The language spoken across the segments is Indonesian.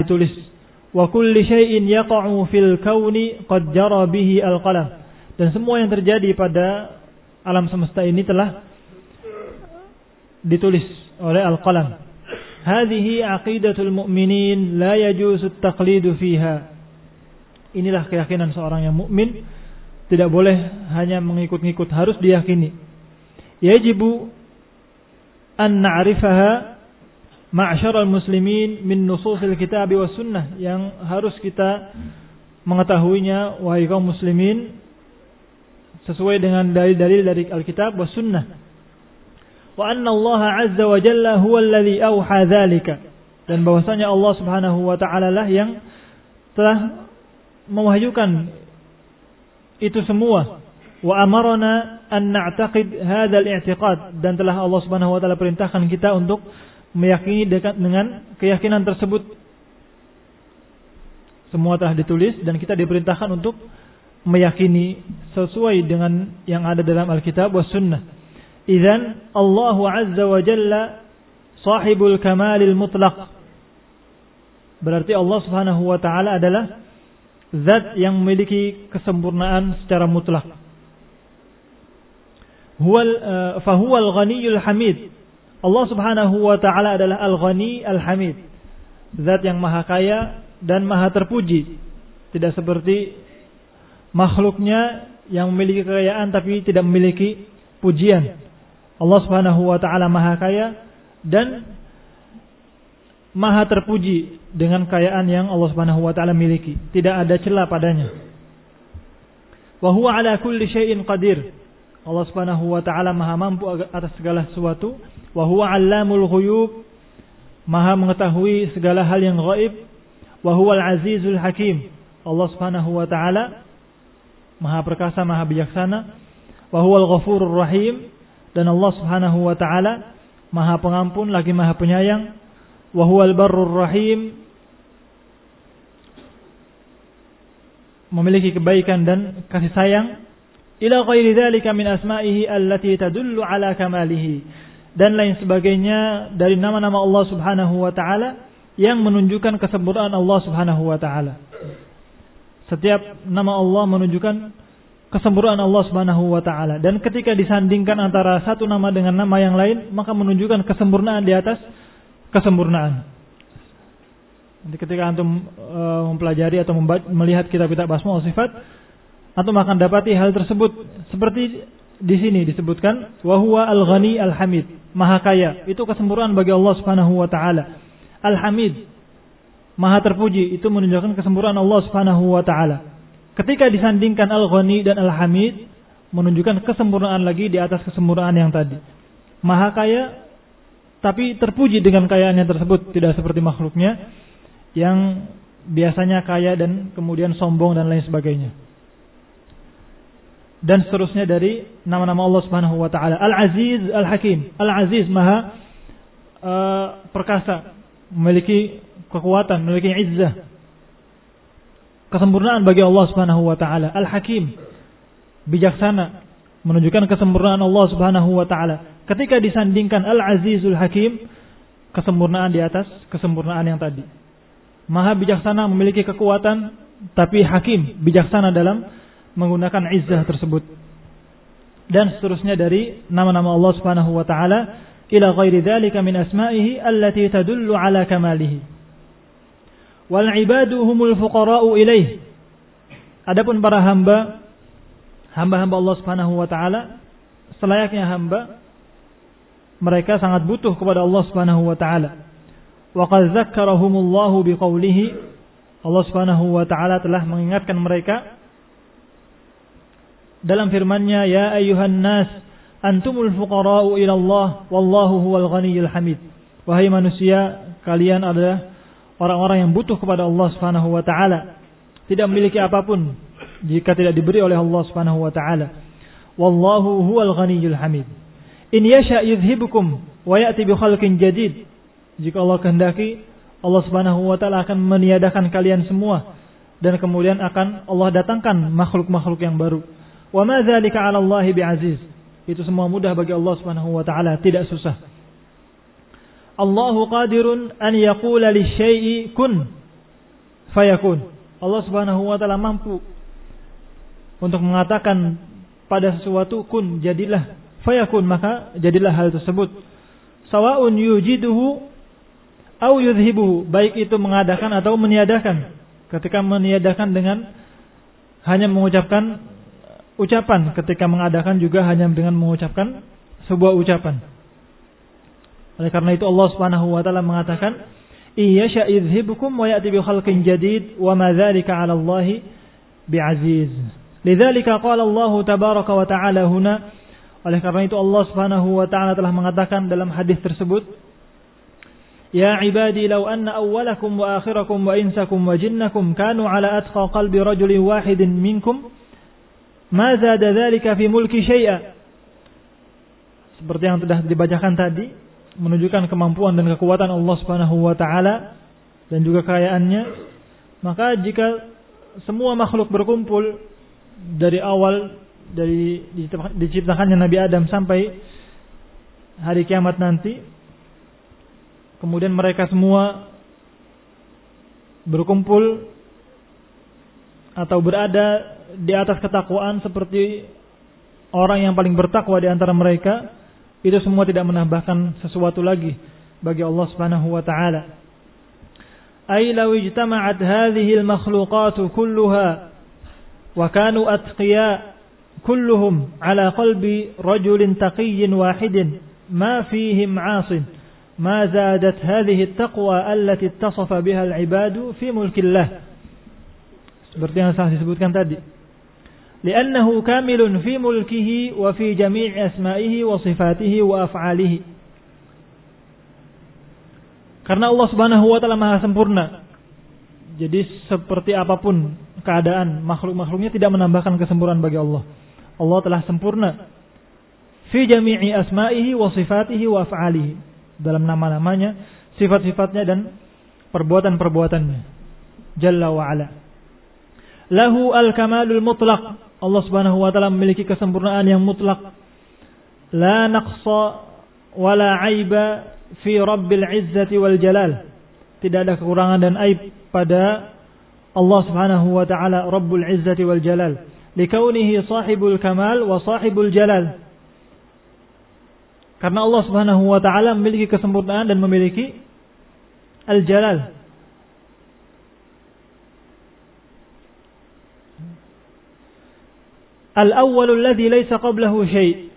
ditulis. Wa kulli syai'in yaqa'u fil kauni qad jara bihi al-qalam. Dan semua yang terjadi pada alam semesta ini telah ditulis oleh al-qalam. Hadhihi aqidatul mu'minin la yajuzu at-taqlidu fiha. Inilah keyakinan seorang yang mukmin, tidak boleh hanya mengikut-ngikut, harus diyakini. Yajibu an na'rifaha ma'syaral muslimin min nususil kitab was sunnah, yang harus kita mengetahuinya wahai kaum muslimin sesuai dengan dalil-dalil dari Alkitab was sunnah. Wa anna Allah azza wa jalla huwa alladhi awha dzalika, dan bahwasanya Allah Subhanahu wa taala lah yang telah mewahyukan itu semua. Wa amarna an na'taqid hadzal i'tiqad, dan telah Allah Subhanahu wa taala perintahkan kita untuk meyakini dengan keyakinan tersebut. Semua telah ditulis dan kita diperintahkan untuk meyakini sesuai dengan yang ada dalam Alkitab was sunnah. Idzan Allah azza wa jalla sahibul kamalil mutlaq. Berarti Allah Subhanahu wa taala adalah zat yang memiliki kesempurnaan secara mutlak. Fahuwal ghaniyul hamid. Allah Subhanahu wa taala adalah al-ghani al-hamid, zat yang maha kaya dan maha terpuji. Tidak seperti makhluknya yang memiliki kekayaan tapi tidak memiliki pujian. Allah Subhanahu wa taala maha kaya dan maha terpuji dengan kekayaan yang Allah Subhanahu wa taala miliki. Tidak ada celah padanya. Wa huwa ala kulli syai'in qadir. Allah Subhanahu wa taala maha mampu atas segala sesuatu. Wa huwa 'allamul ghuyub. Maha mengetahui segala hal yang gaib. Wa huwal 'azizul hakim. Allah Subhanahu wa taala maha perkasa, maha bijaksana. Wa huwal ghafurur rahim, dan Allah Subhanahu wa taala maha pengampun lagi maha penyayang. Wa huwal barrur rahim, memiliki kebaikan dan kasih sayang. Ila ghairi dzalika min asma'ihi allati tadullu ala kamalihi, dan lain sebagainya dari nama-nama Allah Subhanahu wa taala yang menunjukkan kesempurnaan Allah Subhanahu wa taala. Setiap nama Allah menunjukkan kesempurnaan Allah Subhanahu wa taala, dan ketika disandingkan antara satu nama dengan nama yang lain, maka menunjukkan kesempurnaan di atas kesempurnaan. Nanti ketika antum mempelajari atau melihat kitab-kitab asma wa sifat, antum akan dapati hal tersebut. Seperti di sini disebutkan wa huwa al-ghani al-hamid, maha kaya, itu kesempurnaan bagi Allah Subhanahu wa taala. Al-hamid, maha terpuji, itu menunjukkan kesempurnaan Allah Subhanahu wa taala. Ketika disandingkan al-ghani dan al-hamid, menunjukkan kesempurnaan lagi di atas kesempurnaan yang tadi. Maha kaya tapi terpuji dengan kayaannya tersebut, tidak seperti makhluknya yang biasanya kaya dan kemudian sombong dan lain sebagainya. Dan seterusnya dari nama-nama Allah Subhanahu wa taala. Al-Aziz Al-Hakim. Al-Aziz maha perkasa, memiliki kekuatan, memiliki izzah. Kesempurnaan bagi Allah Subhanahu wa taala. Al-Hakim, bijaksana, menunjukkan kesempurnaan Allah Subhanahu wa taala. Ketika disandingkan Al-Azizul Hakim, kesempurnaan di atas kesempurnaan yang tadi. Maha bijaksana, memiliki kekuatan, tapi hakim, bijaksana dalam menggunakan izzah tersebut. Dan seterusnya dari nama-nama Allah Subhanahu wa taala, ila ghairi dzalika min asma'ihi allati tadullu ala kamalihi. Wal ibadu humul fuqara'u ilaih. Adapun para hamba-hamba Allah Subhanahu wa taala, selayaknya hamba, mereka sangat butuh kepada Allah Subhanahu wa taala. Wa qad dzakkarahumullahu biqaulihi. Allah Subhanahu wa taala telah mengingatkan mereka dalam firman-Nya, ya ayyuhan nas antumul fuqara'u ila Allah wallahu huwal ghaniyyul hamid. Wahai manusia, kalian adalah orang-orang yang butuh kepada Allah Subhanahu wa taala, tidak memiliki apapun jika tidak diberi oleh Allah Subhanahu wa taala. Wallahu huwal ghaniyyul hamid. In yasha yuzhibukum wa ya'ti bi khalqin jadid. Jika Allah kehendaki, Allah Subhanahu wa taala akan meniadakan kalian semua dan kemudian akan Allah datangkan makhluk-makhluk yang baru. Wa ma dzalika 'ala Allahi bi'aziz. Itu semua mudah bagi Allah Subhanahu wa taala, tidak susah. Allahu qadirun an yaqula lisyai'i kun fayakun. Allah Subhanahu wa taala mampu untuk mengatakan pada sesuatu kun, jadilah, fayakun, maka jadilah hal tersebut. Sawa'un yujiduhu au yudhibuhu, baik itu mengadakan atau meniadakan. Ketika meniadakan dengan hanya mengucapkan ucapan, ketika mengadakan juga hanya dengan mengucapkan sebuah ucapan. Oleh karena itu Allah Subhanahu wa taala mengatakan, "Iyasha yudhibukum wa ya'ti bi khalqin jadid wa ma dzalika 'ala Allahi bi'aziz." Lidzalika qala Allah tabaraka wa ta'ala huna. Oleh karena itu Allah Subhanahu wa taala telah mengatakan dalam hadis tersebut, "Ya ibadi law anna awwalakum wa akhirakum wa insakum wa jinnakum kanu 'ala atqa qalbi rajulin wahidin minkum ma zada dzalika fi mulki syai'a." Seperti yang sudah dibacakan tadi, menunjukkan kemampuan dan kekuatan Allah Subhanahu wa taala dan juga kekayaannya. Maka jika semua makhluk berkumpul dari awal, dari diciptakannya Nabi Adam sampai hari kiamat nanti, kemudian mereka semua berkumpul atau berada di atas ketakwaan seperti orang yang paling bertakwa di antara mereka, itu semua tidak menambahkan sesuatu lagi bagi Allah Subhanahu wa taala. Ay law ijtama'at hadhihi al-makhluqat kulluha wa kanu atqiya kulluhum ala qalbi rajulin taqiyyin wahidin ma fihim 'asin ma zadat hadhihi at-taqwa allati ittasafa biha al-'ibadu fi mulkillah. Seperti yang saya sebutkan tadi. لأنه كامل في ملكه وفي جميع أسمائه وصفاته وأفعاله. Karena Allah Subhanahu wa taala Maha sempurna. Jadi seperti apapun keadaan makhluk-makhluknya tidak menambahkan kesempurnaan bagi Allah. Allah telah sempurna fi jami'i asma'ihi wa sifatihi wa af'alihi, dalam nama-namanya, sifat-sifatnya dan perbuatan-perbuatannya. Jalla wa ala. Lahu al-kamalul mutlaq. Allah Subhanahu wa taala memiliki kesempurnaan yang mutlak. La naqsa wa la aiba fi Rabbil Izzati wal Jalal. Tidak ada kekurangan dan aib pada Allah Subhanahu wa taala Rabbul Izzati wal Jalal. Likaunihi sahibul kamal wa sahibul jalal. Karena Allah Subhanahu wa taala memiliki kesempurnaan dan memiliki al-jalal. Al-awwalul ladzi laisa qablahu syai'.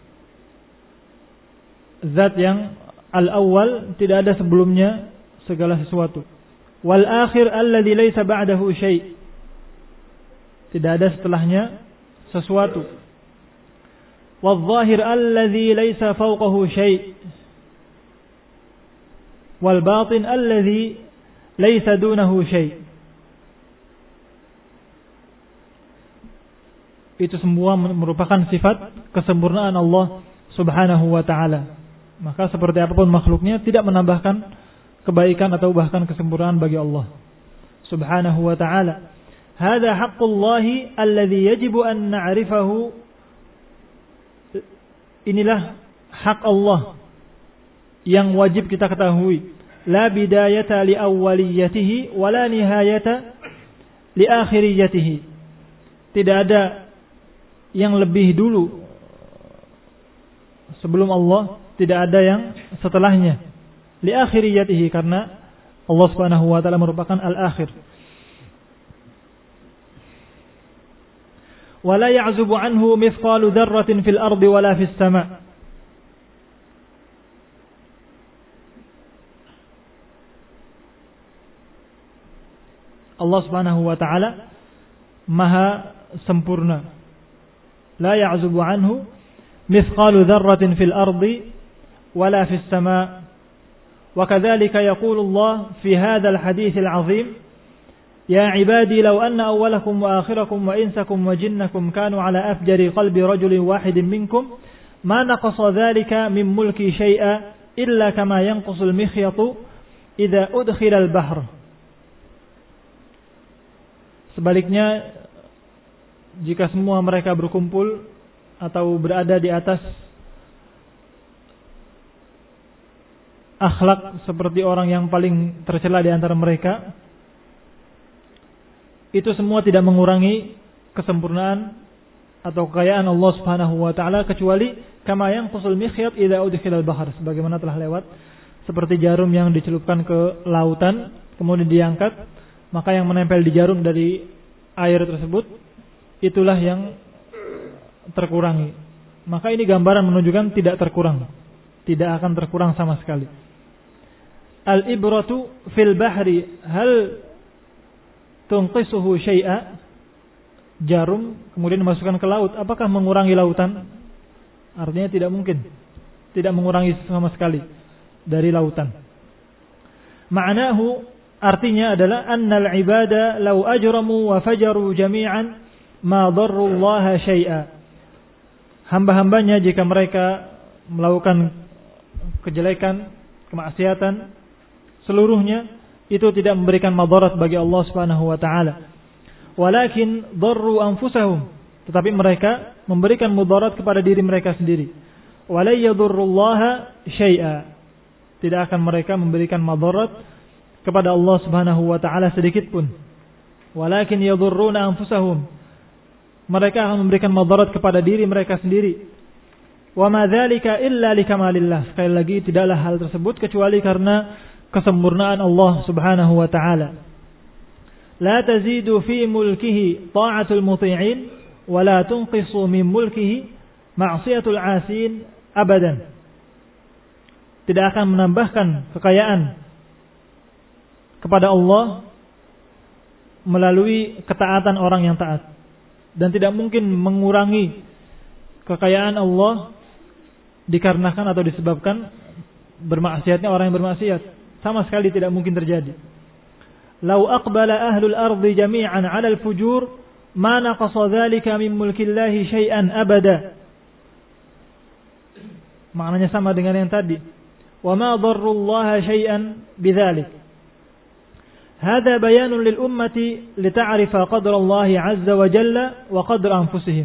Zat yang al-awwal, tidak ada sebelumnya segala sesuatu. Wal akhir alladzi laisa ba'dahu syai'. Tidak ada setelahnya sesuatu. Wal zahir alladzi laisa fawqahu syai'. Wal batin alladzi laisa dunahu syai'. Itu semua merupakan sifat kesempurnaan Allah Subhanahu wa taala. Maka seperti apapun makhluknya tidak menambahkan kebaikan atau bahkan kesempurnaan bagi Allah Subhanahu wa taala. Hada haqqullahi alladhi yajibu an na'rifahu. Inilah hak Allah yang wajib kita ketahui. La bidayata li awwaliyatihi wa la nihayata li akhiriyatihi. Tidak ada yang lebih dulu sebelum Allah, tidak ada yang setelahnya. Li akhiriyatihi, karena Allah Subhanahu wa taala merupakan al-akhir. Wa la ya'zubu anhu mithqalu dzarratin fil ardi wala fis sama'. Allah Subhanahu wa taala Maha sempurna. La ya'zubu anhu mithqalu dzarratin fil ardi wala fis sama'. Wa kadzalika yaqulu Allah fi hadzal haditsil 'azim, ya ibadi law anna awwalakum wa akhirakum wa insakum wa jinnakum kanu ala afjari qalbi rajulin wahidin minkum ma naqasa dzalika min mulki syai'a illa kama yanqusul mikhyatu idza udkhila al-bahr. Sebaliknya, jika semua mereka berkumpul atau berada di atas akhlak seperti orang yang paling tercela di antara mereka, itu semua tidak mengurangi kesempurnaan atau kekayaan Allah Subhanahu wa taala, kecuali kama yanqusul mikhyat idza udkhila al-bahr, sebagaimana telah lewat, seperti jarum yang dicelupkan ke lautan kemudian diangkat, maka yang menempel di jarum dari air tersebut itulah yang terkurangi. Maka ini gambaran menunjukkan tidak terkurang, tidak akan terkurang sama sekali. Al-ibratu fil bahri hal tunqisuhu syai'a, jarum kemudian dimasukkan ke laut, apakah mengurangi lautan? Artinya tidak mungkin, tidak mengurangi sama sekali dari lautan. Ma'nahu, artinya adalah annal ibada law ajramu wa fajaru jami'an ma darru Allah syai'a. Hamba-hambanya jika mereka melakukan kejelekan, kemaksiatan seluruhnya, itu tidak memberikan madarat bagi Allah Subhanahu wa taala. Walakin darru anfusahum, tetapi mereka memberikan mudarat kepada diri mereka sendiri. Wala yadurrullaha syai'a, tidak akan mereka memberikan madarat kepada Allah Subhanahu wa taala sedikit pun. Walakin yadurruna anfusahum, mereka akan memberikan madarat kepada diri mereka sendiri. Wa ma dzalika illa likamalillah, sekali lagi tidaklah hal tersebut kecuali karena kesempurnaan Allah Subhanahu wa taala. La tazidu fi mulkihi ta'atul muti'in wa la tunqisu min mulkihi ma'siyatul 'asin abadan. Tidak akan menambahkan kekayaan kepada Allah melalui ketaatan orang yang taat, dan tidak mungkin mengurangi kekayaan Allah dikarenakan atau disebabkan bermaksiatnya orang yang bermaksiat. Sama sekali tidak mungkin terjadi. Lau aqbala ahlul ardi jami'an 'ala al-fujur ma naqasa dzalika min mulkillahi syai'an abada. Maknanya sama dengan yang tadi. Wa ma darrullaha syai'an bidzalik. Hada bayanun lil ummati lita'rifa qadra Allah 'azza wa jalla wa qadra anfusihim.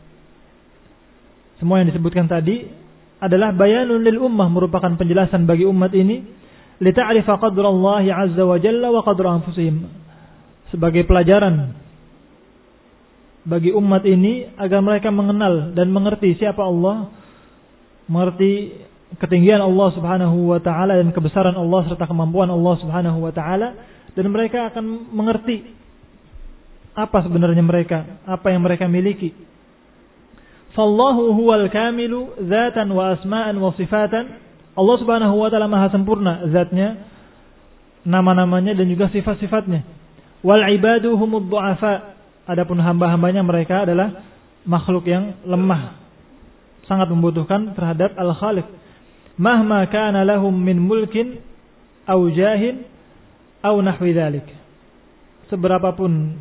Semua yang disebutkan tadi adalah bayanun lil ummah, merupakan penjelasan bagi umat ini, lita'rifa qadra Allah 'azza wa jalla wa qadra anfusihim, sebagai pelajaran bagi umat ini agar mereka mengenal dan mengerti siapa Allah, mengerti ketinggian Allah Subhanahu wa taala dan kebesaran Allah serta kemampuan Allah Subhanahu wa taala, dan mereka akan mengerti apa sebenarnya mereka, apa yang mereka miliki. Fallahu huwal kamilu dzatan wa asma'an wa sifatan. Allah Subhanahu wa taala maha sempurna zatnya, nama-namanya dan juga sifat-sifatnya. Wal ibadu humud du'afa. Adapun hamba-hambanya mereka adalah makhluk yang lemah, sangat membutuhkan terhadap Al-Khaliq. Mahma kana lahum min mulkin aw jahin aw nahwi dzalik. Seberapapun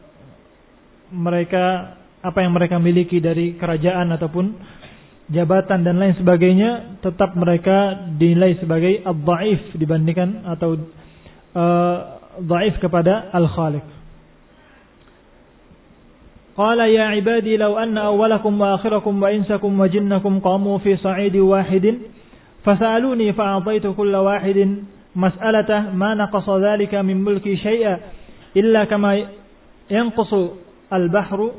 mereka, apa yang mereka miliki dari kerajaan ataupun jabatan dan lain sebagainya, tetap mereka dinilai sebagai ad-dhaif dibandingkan atau dhaif kepada Al-Khaliq. Qala ya ibadi law anna awwalakum wa akhirakum wa insakum wa jinnakum qamu fi sa'idi wahidin fas'aluni fa'ataitu kulla wahidin mas'alatah ma naqasa dhalika min mulki syai'a illa kama yanqusu al-bahru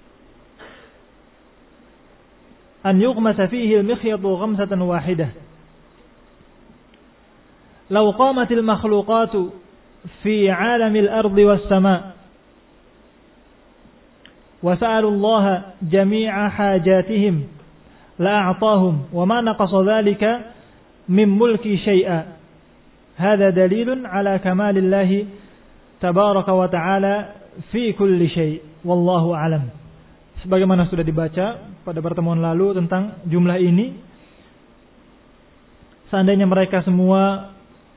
an yughmasa fihi al-mikhyatu ghamsatan wahidah. Law qamatil makhluqatu fi 'alamil ardi was sama' wa sa'alu Allah jami'a hajatihim la a'tahum wa ma naqasa dhalika min mulki syai'a. Hadha dalilun ala kamalillahi tabaraka wa ta'ala fi kulli syai'. Wallahu a'lam. Sebagaimana sudah dibaca pada pertemuan lalu tentang jumlah ini, seandainya mereka semua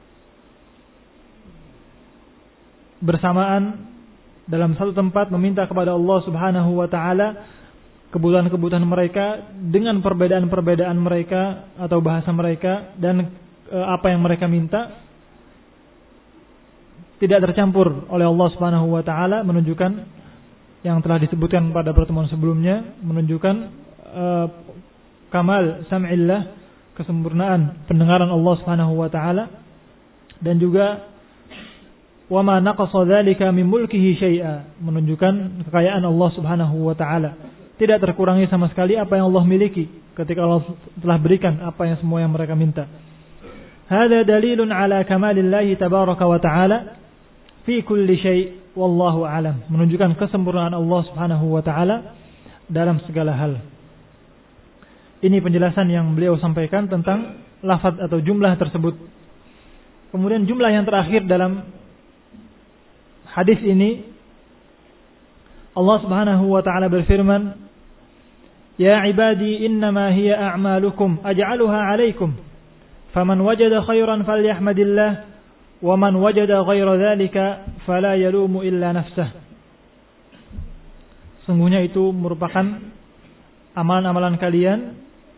bersamaan dalam satu tempat meminta kepada Allah Subhanahu wa taala kebutuhan-kebutuhan mereka dengan perbedaan-perbedaan mereka atau bahasa mereka dan apa yang mereka minta, tidak tercampur oleh Allah Subhanahu wa taala, menunjukkan yang telah disebutkan pada pertemuan sebelumnya, menunjukkan kamal sam'illah, kesempurnaan pendengaran Allah Subhanahu wa taala, dan juga wa ma naqasa dzalika min mulkihi syai'a, menunjukkan kekayaan Allah Subhanahu wa taala. Tidak terkurangi sama sekali apa yang Allah miliki ketika Allah telah berikan apa yang semua yang mereka minta. Hada dalilun ala kamalillahi tabaraka wa ta'ala fi kulli syai' wallahu a'lam. Menunjukkan kesempurnaan Allah Subhanahu wa ta'ala dalam segala hal. Ini penjelasan yang beliau sampaikan tentang lafaz atau jumlah tersebut. Kemudian jumlah yang terakhir dalam hadis ini, Allah Subhanahu wa ta'ala berfirman, "Ya ibadi innama hiya a'malukum aj'aluha 'alaikum. Faman wajada khairan falyahmadillah wa man wajada ghaira dzalika fala yalumu illa nafsah." Sungguhnya itu merupakan amalan-amalan kalian.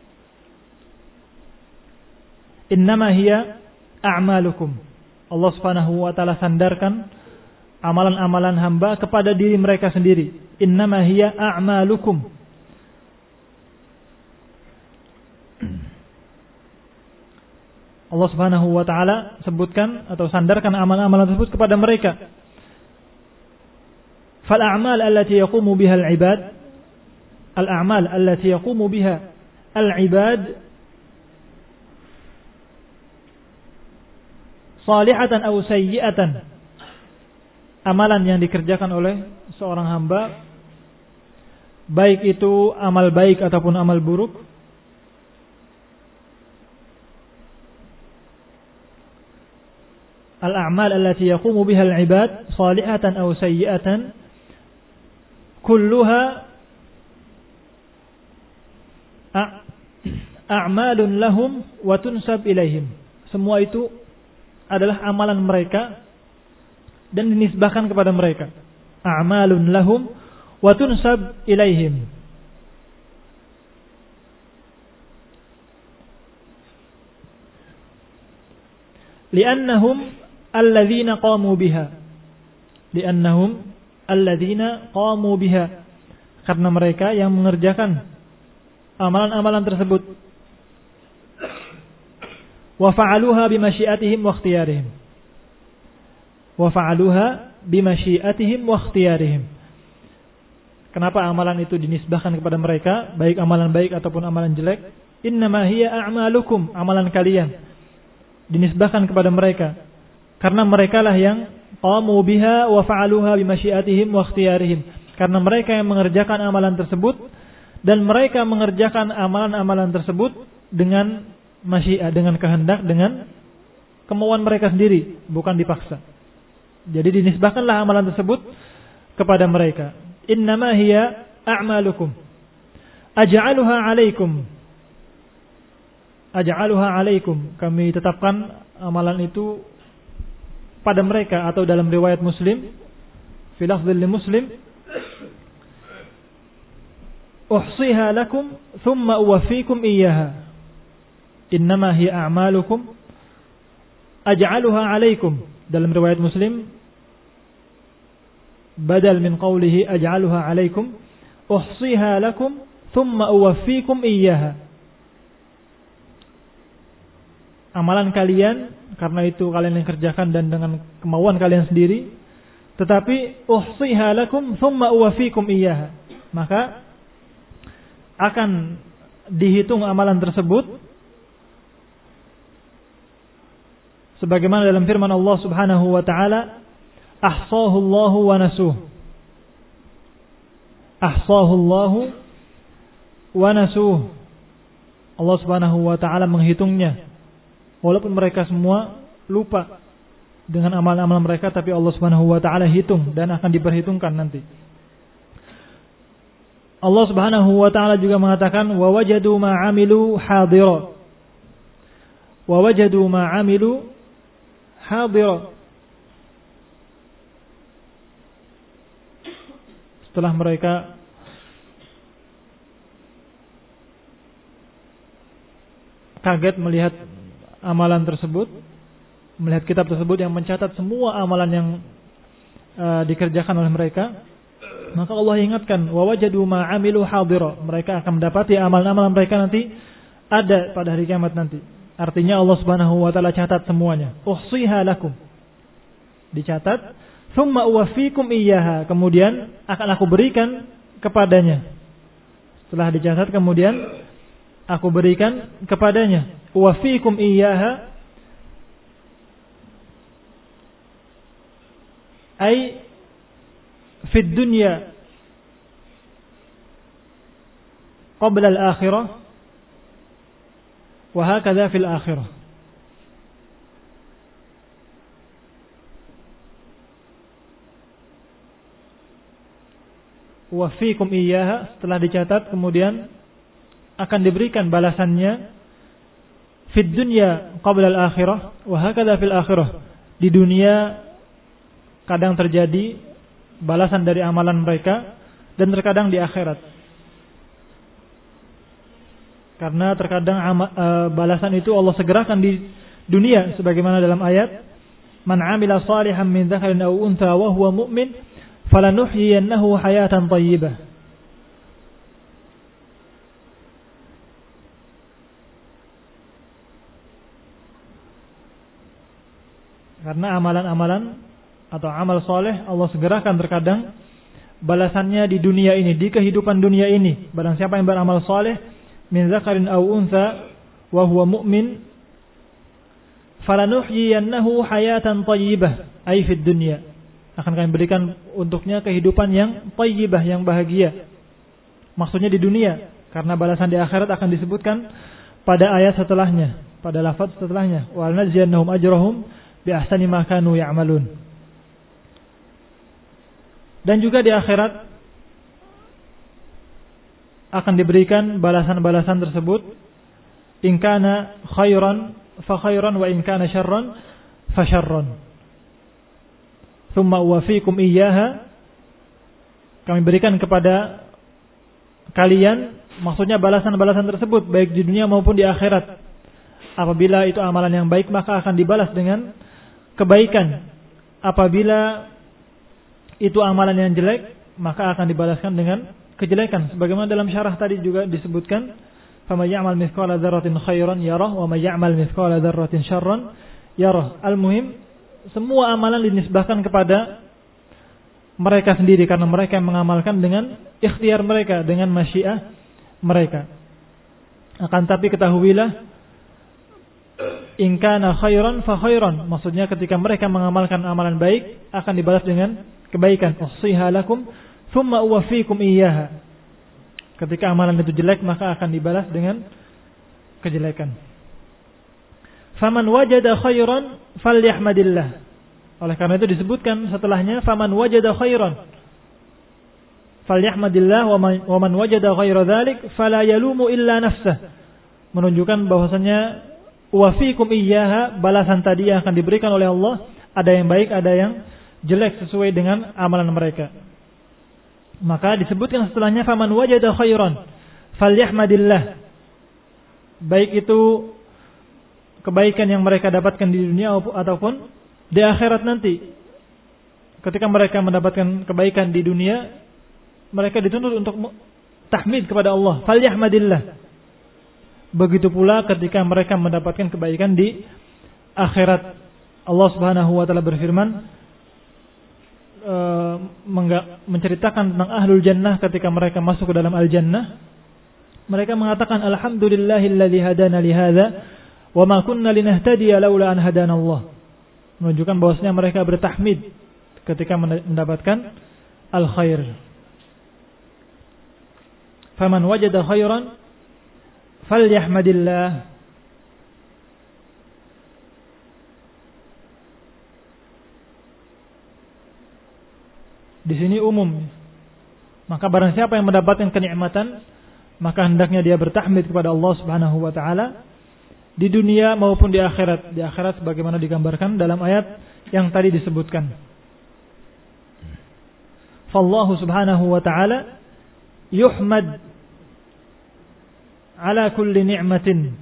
Innama hiya a'malukum. Allah Subhanahu wa taala sandarkan amalan-amalan hamba kepada diri mereka sendiri. Innama hiya a'malukum. Allah Subhanahu wa taala sebutkan atau sandarkan amalan-amalan tersebut kepada mereka. Fal a'mal allati yaqumu biha al-'ibad, al-a'mal allati yaqumu biha al-'ibad salihatan aw sayyi'atan. Amalan yang dikerjakan oleh seorang hamba, baik itu amal baik ataupun amal buruk, al-a'mal allati yaqumu biha al-'ibad salihatan aw sayyi'atan kulluha a'malun lahum wa tunsab ilaihim. Semua itu adalah amalan mereka dan dinisbahkan kepada mereka. A'malun lahum wa tunsab ilaihim. Li'annahum alladzina qamu biha. Li'annahum alladzina qamu biha. Karena mereka yang mengerjakan amalan-amalan tersebut. Wa fa'aluha bimasyiatihim wa ikhtiyarihim. Wa fa'aluha bimasyiatihim wa ikhtiyarihim. Kenapa amalan itu dinisbahkan kepada mereka, baik amalan baik ataupun amalan jelek? Innama hiya a'malukum, amalan kalian dinisbahkan kepada mereka karena merekalah yang qamu biha wa fa'aluha bimasyiatihim wa ikhtiyarihim. Karena mereka yang mengerjakan amalan tersebut dan mereka mengerjakan amalan-amalan tersebut dengan masyiah, dengan kehendak, dengan kemauan mereka sendiri, bukan dipaksa. Jadi dinisbahkanlah amalan tersebut kepada mereka. Innama hiya a'malukum aj'aluha 'alaikum. Aj'aluha 'alaikum. Kami tetapkan amalan itu pada mereka, atau dalam riwayat Muslim, fi lafdhil Muslim, uhsiha lakum thumma uwaffikum iyyaha. Innama hiya a'malukum aj'aluha 'alaikum. Dalam riwayat Muslim, badal min qawlihi aj'aluha 'alaikum, uhsiha lakum thumma uwaffikum iyyaha. Amalan kalian, karena itu kalian yang kerjakan dan dengan kemauan kalian sendiri, tetapi uhsiha lakum thumma uwaffikum iyyaha. Maka akan dihitung amalan tersebut sebagaimana dalam firman Allah Subhanahu wa taala, ahsahu Allahu wa nasuh. Ahsahu Allahu wa nasuh. Allah Subhanahu wa taala menghitungnya. Walaupun mereka semua lupa dengan amal-amal mereka, tapi Allah Subhanahu wa taala hitung dan akan diperhitungkan nanti. Allah Subhanahu wa taala juga mengatakan, wa wajadu ma 'amilu hadira. Wa wajadu ma 'amilu hadira. Setelah mereka kaget melihat amalan tersebut, melihat kitab tersebut yang mencatat semua amalan yang dikerjakan oleh mereka, maka Allah ingatkan, wa wajadu ma 'amilu hadira. Mereka akan mendapati amalan-amalan mereka nanti ada pada hari kiamat nanti. Artinya Allah Subhanahu wa taala catat semuanya. Uhsiha lakum. dicatat. Tsumma uwaffikum iyyaha, kemudian akan aku berikan kepadanya. Setelah dicatat kemudian aku berikan kepadanya. Uwaffikum iyyaha ay fid dunya qabla al-akhirah wa hakadha fil akhirah. Wafikum iyyaha, setelah dicatat kemudian akan diberikan balasannya fid dunya qabla al-akhirah wa hakadha fil akhirah. Di dunia kadang terjadi balasan dari amalan mereka dan terkadang di akhirat. Karena terkadang balasan itu Allah segerakan di dunia sebagaimana dalam ayat man 'amila shalihan min dzakarin aw untha wa huwa mu'min falanuhyiyannahu hayatan thayyibah. Karena amalan-amalan atau amal soleh Allah segerakan terkadang balasannya di dunia ini, di kehidupan dunia ini. Barang siapa yang beramal soleh min dzakarin aw untha wa huwa mu'min falanuhyiyannahu hayatan thayyibah ay fid dunya, akan kami berikan untuknya kehidupan yang thayyibah, yang bahagia. Maksudnya di dunia, karena balasan di akhirat akan disebutkan pada ayat setelahnya, pada lafaz setelahnya, wa lanajziyannahum ajrahum bi ahsani ma kanu ya'malun. Dan juga di akhirat akan diberikan balasan-balasan tersebut. In kana khairan fa khairan wa in kana syarran fa syarran. Tsumma uwaffikum iyyaha, kami berikan kepada kalian, maksudnya balasan-balasan tersebut baik di dunia maupun di akhirat. Apabila itu amalan yang baik maka akan dibalas dengan kebaikan. Apabila itu amalan yang jelek maka akan dibalaskan dengan kejelekan. Sebagaimana dalam syarah tadi juga disebutkan, faman ya'mal mithqala dzarratin khairan yarah wa may ya'mal mithqala dzarratin syarran yarah. Al-muhim, semua amalan dinisbahkan kepada mereka sendiri karena mereka yang mengamalkan dengan ikhtiar mereka, dengan masyiah mereka. Akan tapi ketahuilah, in kana khairan fa khairan, maksudnya ketika mereka mengamalkan amalan baik akan dibalas dengan kebaikan. Ushsiha lakum tsumma uwaffikum iyyaha. Ketika amalan itu jelek maka akan dibalas dengan kejelekan. Faman wajada khairan falyahmadillah. Oleh karena itu disebutkan setelahnya faman wajada khairan falyahmadillah wa man wajada ghaira dzalik fala yalumu illa nafsah. Menunjukkan bahwasanya uwaffikum iyyaha, balasan tadi yang akan diberikan oleh Allah ada yang baik, ada yang jelek sesuai dengan amalan mereka. Maka disebutkan setelahnya faman wajada khairan falyahmadillah. Baik itu kebaikan yang mereka dapatkan di dunia ataupun di akhirat nanti. Ketika mereka mendapatkan kebaikan di dunia, mereka dituntut untuk tahmid kepada Allah, falyahmadillah. Begitu pula ketika mereka mendapatkan kebaikan di akhirat. Allah Subhanahu wa taala berfirman menceritakan tentang ahlul jannah ketika mereka masuk ke dalam al-jannah. Mereka mengatakan alhamdulillahilladzi hadana li hadza wa ma kunna linahtadiya laula an hadana Allah. Menunjukkan bahwasanya mereka bertahmid ketika mendapatkan al-khair. Faman wajada khairan falyahmadillah. Di sini umum. Maka barang siapa yang mendapatkan kenikmatan, maka hendaknya dia bertahmid kepada Allah Subhanahu wa taala di dunia maupun di akhirat. Di akhirat sebagaimana digambarkan dalam ayat yang tadi disebutkan. Fallahu Subhanahu wa taala yuhmad ala kulli ni'matin.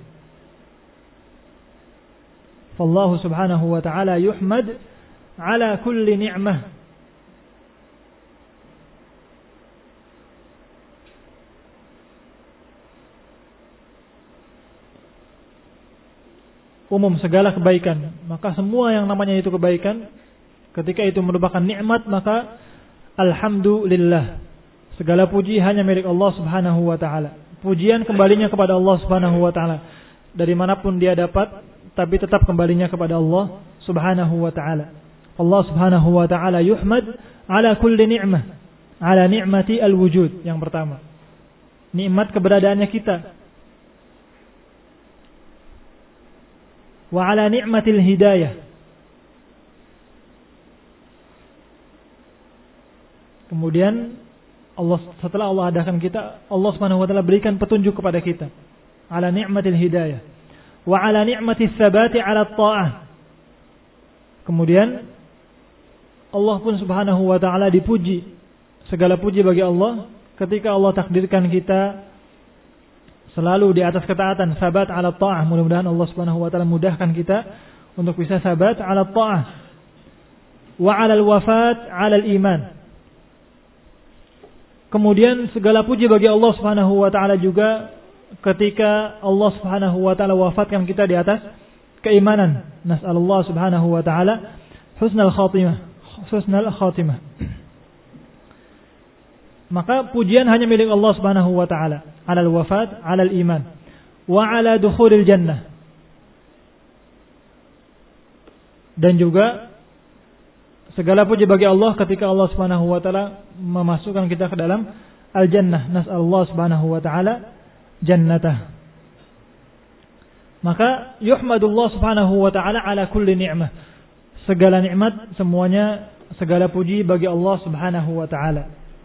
Fallahu Subhanahu wa taala yuhmad ala kulli ni'mah. Umum segala kebaikan. Maka semua yang namanya itu kebaikan ketika itu merupakan nikmat, maka alhamdulillah, segala puji hanya milik Allah Subhanahu wa taala. Pujian kembalinya kepada Allah Subhanahu wa taala. Dari manapun dia dapat, tapi tetap kembalinya kepada Allah Subhanahu wa taala. Allah Subhanahu wa taala yuhmad ala kulli ni'mah, ala ni'mati al-wujud, yang pertama. Nikmat keberadaannya kita. Wa ala ni'matil hidayah. Kemudian setelah Allah adakan kita, Allah Subhanahu wa taala berikan petunjuk kepada kita. Ala ni'matil hidayah. Wa ala ni'matis tsabati ala ta'ah. Kemudian Allah pun Subhanahu wa taala dipuji. Segala puji bagi Allah ketika Allah takdirkan kita selalu di atas ketaatan, sabat ala ta'ah. Mudah-mudahan Allah Subhanahu wa taala mudahkan kita untuk bisa sabat ala ta'ah. Wa ala al-wafat ala al-iman. Kemudian segala puji bagi Allah Subhanahu wa taala juga ketika Allah Subhanahu wa taala wafatkan kita di atas keimanan. Nas'alullah Subhanahu wa taala husnul khatimah. Maka pujian hanya milik Allah Subhanahu wa taala, alal wafat, alal iman, wa ala dukhulil jannah. Dan juga segala puji bagi Allah ketika Allah Subhanahu wa taala memasukkan kita ke dalam al-jannah. Nas'alullah Subhanahu wa taala jannatah. Maka yuhmadullah Subhanahu wa taala ala kulli ni'mah. Segala nikmat semuanya, segala puji bagi Allah Subhanahu wa taala.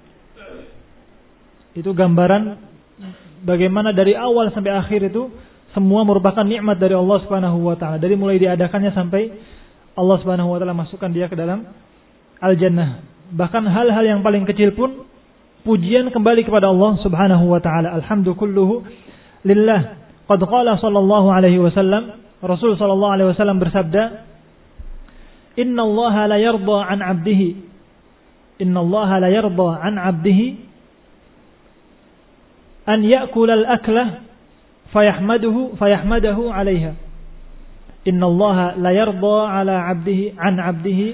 Itu gambaran bagaimana dari awal sampai akhir itu semua merupakan nikmat dari Allah Subhanahu wa taala. Dari mulai diadakannya sampai Allah Subhanahu wa taala masukkan dia ke dalam al-jannah. Bahkan hal-hal yang paling kecil pun pujian kembali kepada Allah Subhanahu wa taala. Alhamdu kulluhu lillah. Qad qala sallallahu alaihi wasallam, Rasul sallallahu alaihi wasallam bersabda, "Innallaha la yarda 'an 'abdihi. Innallaha la yarda 'an 'abdihi an ya'kula al-aklah fayahmadahu 'alayha." Innallaha la yarda 'ala 'abdihi 'an 'abdihi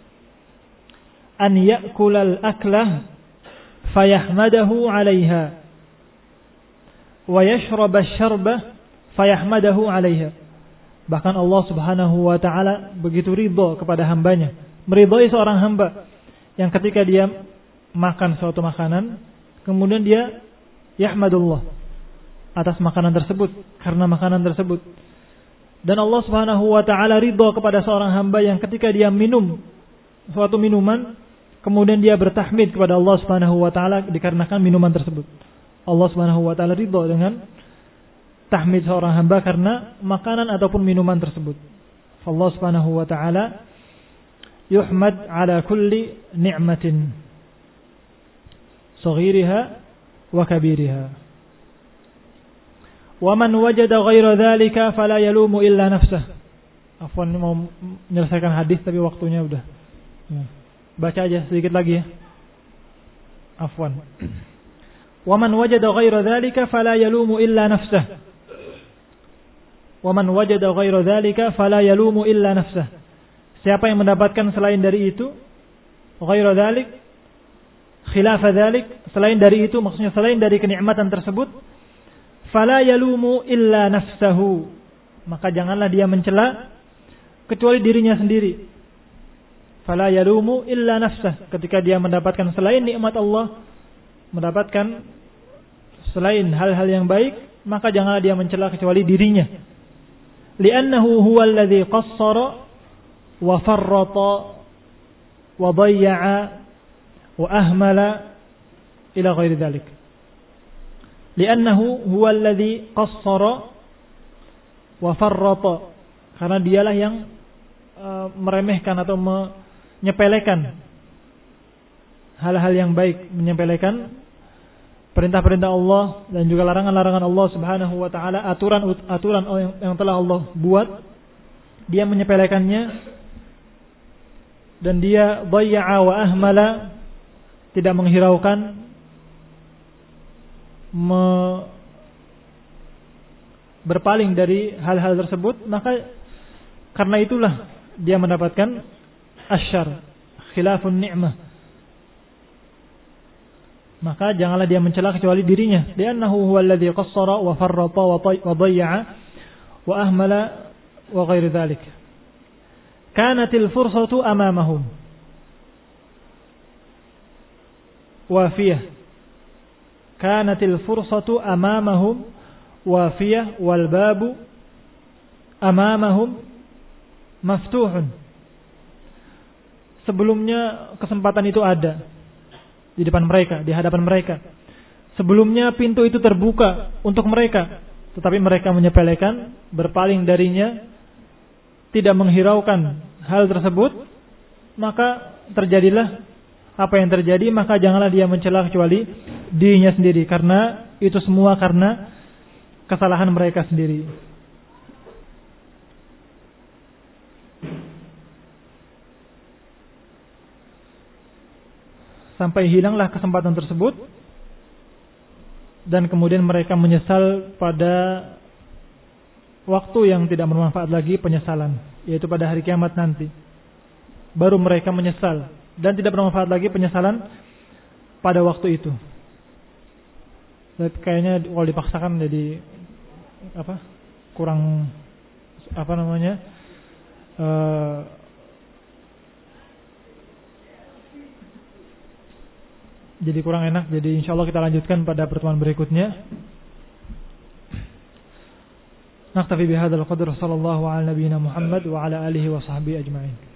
an ya'kula al-aklah fayahmadahu 'alayha wa yashraba asy-syarba fayahmadahu 'alayha. Bahkan Allah Subhanahu wa taala begitu ridha kepada hambanya, meridhai seorang hamba yang ketika dia makan suatu makanan, kemudian dia yahmadullah atas makanan tersebut, karena makanan tersebut. Dan Allah Subhanahu wa taala ridha kepada seorang hamba yang ketika dia minum suatu minuman, kemudian dia bertahmid kepada Allah Subhanahu wa taala dikarenakan minuman tersebut. Allah Subhanahu wa taala ridha dengan tahmid seorang hamba karena makanan ataupun minuman tersebut. Allah Subhanahu wa taala yuhmad ala kulli ni'matin saghiriha wa kabiriha. Wa man wajada ghaira dzalika fala yalumu illa nafsah. Afwan, mau menyelesaikan hadis tapi waktunya udah. Baca aja sedikit lagi ya. Afwan. Wa man wajada ghaira dzalika fala yalumu illa nafsah. Wa man wajada ghaira dzalika fala yalumu illa nafsah. Siapa yang mendapatkan selain dari itu, ghaira dzalik, khilaf dzalik, selain dari itu, maksudnya selain dari kenikmatan tersebut, fala yalumu illa nafsahu, maka janganlah dia mencela kecuali dirinya sendiri. Fala yalumu illa nafsah, ketika dia mendapatkan selain nikmat Allah, mendapatkan selain hal-hal yang baik, maka janganlah dia mencela kecuali dirinya. Li'annahu huwa alladhi qassara wa farrata wa dayya'a wa ahmala ila ghairi dhalik. Li'annahu huwa alladhi qassara wa farrata, karena dialah yang meremehkan atau menyepelekan hal-hal yang baik, menyepelekan perintah-perintah Allah dan juga larangan-larangan Allah Subhanahu wa taala, aturan-aturan yang telah Allah buat, dia menyepelekannya dan dia dayya'a wa ahmala, tidak menghiraukan, berpaling dari hal-hal tersebut, maka karena itulah dia mendapatkan asyar, khilafun ni'mah. Maka janganlah dia mencela kecuali dirinya. Li'annahu huwa alladhi qassara wa farrata wa dayya'a wa ahmala wa ghairi dhalik. Kanatil fursatu amamahum wafiyah. Kanatil fursatu amamahum wafiyah wal babu amamahum maftuhun. Sebelumnya kesempatan itu ada di depan mereka, di hadapan mereka. Sebelumnya pintu itu terbuka untuk mereka, tetapi mereka menyepelekan, berpaling darinya, tidak menghiraukan hal tersebut. Maka terjadilah apa yang terjadi. Maka janganlah dia mencela kecuali dirinya sendiri, karena itu semua karena kesalahan mereka sendiri. Sampai hilanglah kesempatan tersebut, dan kemudian mereka menyesal pada waktu yang tidak bermanfaat lagi, penyesalan, yaitu pada hari kiamat nanti. Baru mereka menyesal, dan tidak bermanfaat lagi penyesalan pada waktu itu. Kayaknya kalau dipaksakan jadi kurang jadi kurang enak. Jadi insyaallah kita lanjutkan pada pertemuan berikutnya. Naktafi bihadzal qadr, sallallahu ala nabiyyina Muhammad wa ala alihi wa sahbihi ajma'in.